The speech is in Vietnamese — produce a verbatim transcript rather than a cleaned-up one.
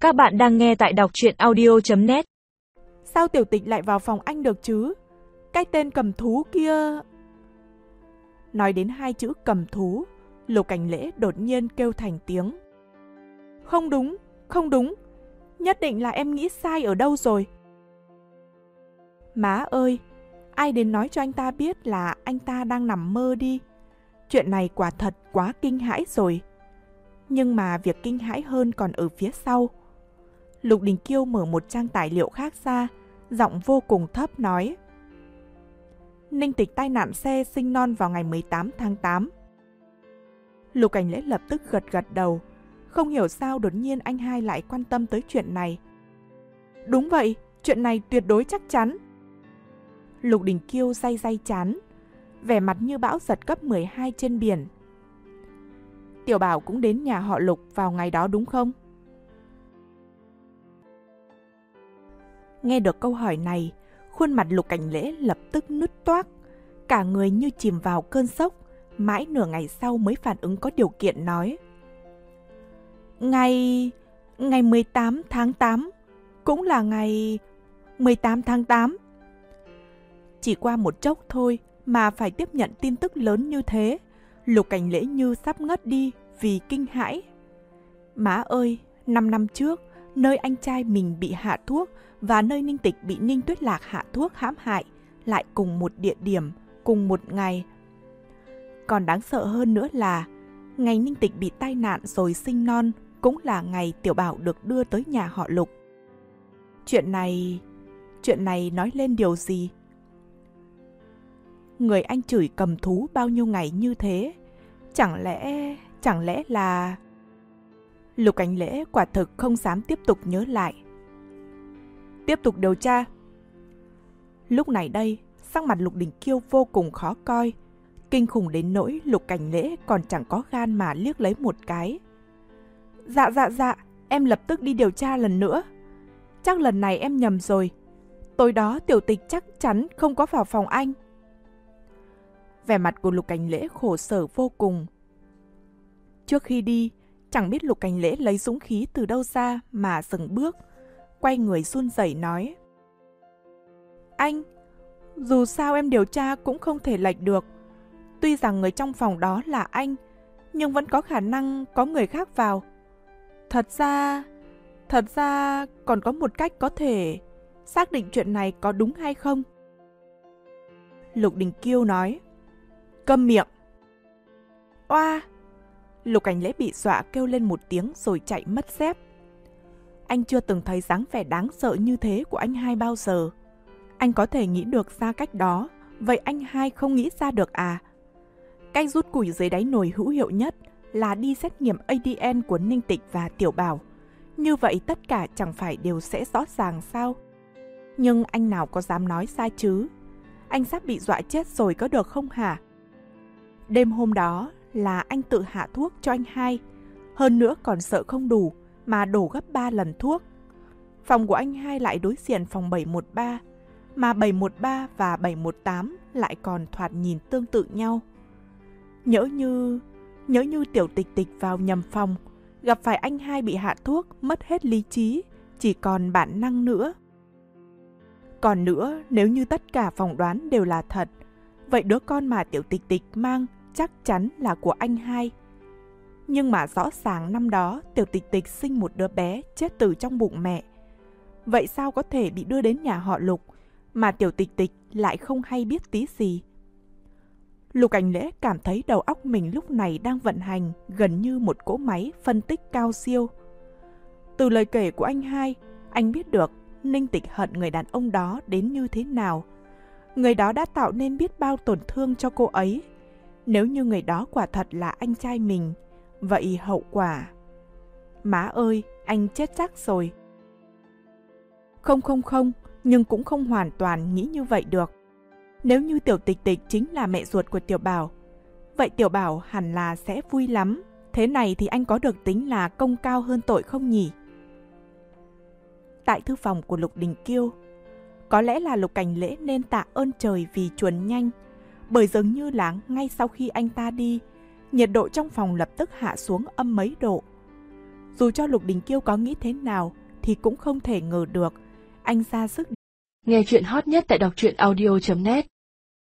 Các bạn đang nghe tại đọc truyện audio chấm net. Sao tiểu tịch lại vào phòng anh được chứ? Cái tên cầm thú kia... Nói đến hai chữ cầm thú, Lục Cảnh Lễ đột nhiên kêu thành tiếng. Không đúng, không đúng. Nhất định là em nghĩ sai ở đâu rồi. Má ơi, ai đến nói cho anh ta biết là anh ta đang nằm mơ đi. Chuyện này quả thật quá kinh hãi rồi. Nhưng mà việc kinh hãi hơn còn ở phía sau. Lục Đình Kiêu mở một trang tài liệu khác ra, giọng vô cùng thấp nói. Ninh Tịch tai nạn xe sinh non vào ngày mười tám tháng tám. Lục Cảnh Lễ lập tức gật gật đầu. Không hiểu sao đột nhiên anh hai lại quan tâm tới chuyện này. Đúng vậy, chuyện này tuyệt đối chắc chắn. Lục Đình Kiêu day day chán, vẻ mặt như bão giật cấp mười hai trên biển. Tiểu Bảo cũng đến nhà họ Lục vào ngày đó đúng không? Nghe được câu hỏi này, khuôn mặt Lục Cảnh Lễ lập tức nứt toác, cả người như chìm vào cơn sốc, mãi nửa ngày sau mới phản ứng có điều kiện nói. Ngày... ngày mười tám tháng tám, cũng là ngày... mười tám tháng tám. Chỉ qua một chốc thôi mà phải tiếp nhận tin tức lớn như thế, Lục Cảnh Lễ như sắp ngất đi vì kinh hãi. Má ơi, năm năm trước, nơi anh trai mình bị hạ thuốc và nơi Ninh Tịch bị Ninh Tuyết Lạc hạ thuốc hãm hại lại cùng một địa điểm, cùng một ngày. Còn đáng sợ hơn nữa là ngày Ninh Tịch bị tai nạn rồi sinh non cũng là ngày Tiểu Bảo được đưa tới nhà họ Lục. Chuyện này... chuyện này nói lên điều gì? Người anh chửi cầm thú bao nhiêu ngày như thế, chẳng lẽ... chẳng lẽ là... Lục Cảnh Lễ quả thực không dám tiếp tục nhớ lại. Tiếp tục điều tra. Lúc này đây, sắc mặt Lục Đình Kiêu vô cùng khó coi, kinh khủng đến nỗi Lục Cảnh Lễ còn chẳng có gan mà liếc lấy một cái. Dạ dạ dạ, em lập tức đi điều tra lần nữa. Chắc lần này em nhầm rồi. Tối đó Tiểu Tịch chắc chắn không có vào phòng anh. Vẻ mặt của Lục Cảnh Lễ khổ sở vô cùng. Trước khi đi, chẳng biết Lục Cảnh Lễ lấy dũng khí từ đâu ra mà dừng bước, quay người run rẩy nói. Anh, dù sao em điều tra cũng không thể lệch được. Tuy rằng người trong phòng đó là anh, nhưng vẫn có khả năng có người khác vào. Thật ra, thật ra còn có một cách có thể xác định chuyện này có đúng hay không. Lục Đình Kiêu nói. Câm miệng. Oa! Lục Cảnh Lễ bị dọa kêu lên một tiếng rồi chạy mất dép. Anh chưa từng thấy dáng vẻ đáng sợ như thế của anh hai bao giờ. Anh có thể nghĩ được ra cách đó, vậy anh hai không nghĩ ra được à? Cách rút củi dưới đáy nồi hữu hiệu nhất là đi xét nghiệm a đê en của Ninh Tịch và Tiểu Bảo. Như vậy tất cả chẳng phải đều sẽ rõ ràng sao? Nhưng anh nào có dám nói sai chứ? Anh sắp bị dọa chết rồi có được không hả? Đêm hôm đó là anh tự hạ thuốc cho anh hai. Hơn nữa còn sợ không đủ mà đổ gấp ba lần thuốc. Phòng của anh hai lại đối diện phòng bảy một ba, mà bảy một ba và bảy một tám lại còn thoạt nhìn tương tự nhau. Nhỡ như... nhỡ như Tiểu Tịch Tịch vào nhầm phòng, gặp phải anh hai bị hạ thuốc, mất hết lý trí, chỉ còn bản năng nữa. Còn nữa, nếu như tất cả phỏng đoán đều là thật, vậy đứa con mà Tiểu Tịch Tịch mang chắc chắn là của anh hai. Nhưng mà rõ ràng năm đó Tiểu Tịch Tịch sinh một đứa bé chết từ trong bụng mẹ. Vậy sao có thể bị đưa đến nhà họ Lục mà Tiểu Tịch Tịch lại không hay biết tí gì? Lục Cảnh Lễ cảm thấy đầu óc mình lúc này đang vận hành gần như một cỗ máy phân tích cao siêu. Từ lời kể của anh hai, anh biết được Ninh Tịch hận người đàn ông đó đến như thế nào. Người đó đã tạo nên biết bao tổn thương cho cô ấy. Nếu như người đó quả thật là anh trai mình, vậy hậu quả... Má ơi, anh chết chắc rồi. Không không không, nhưng cũng không hoàn toàn nghĩ như vậy được. Nếu như Tiểu Tịch Tịch chính là mẹ ruột của Tiểu Bảo, vậy Tiểu Bảo hẳn là sẽ vui lắm. Thế này thì anh có được tính là công cao hơn tội không nhỉ? Tại thư phòng của Lục Đình Kiêu, có lẽ là Lục Cảnh Lễ nên tạ ơn trời vì chuồn nhanh, bởi dường như là ngay sau khi anh ta đi, nhiệt độ trong phòng lập tức hạ xuống âm mấy độ. Dù cho Lục Đình Kiêu có nghĩ thế nào thì cũng không thể ngờ được. Anh ra sức. Nghe chuyện hot nhất tại đọc truyện audio chấm net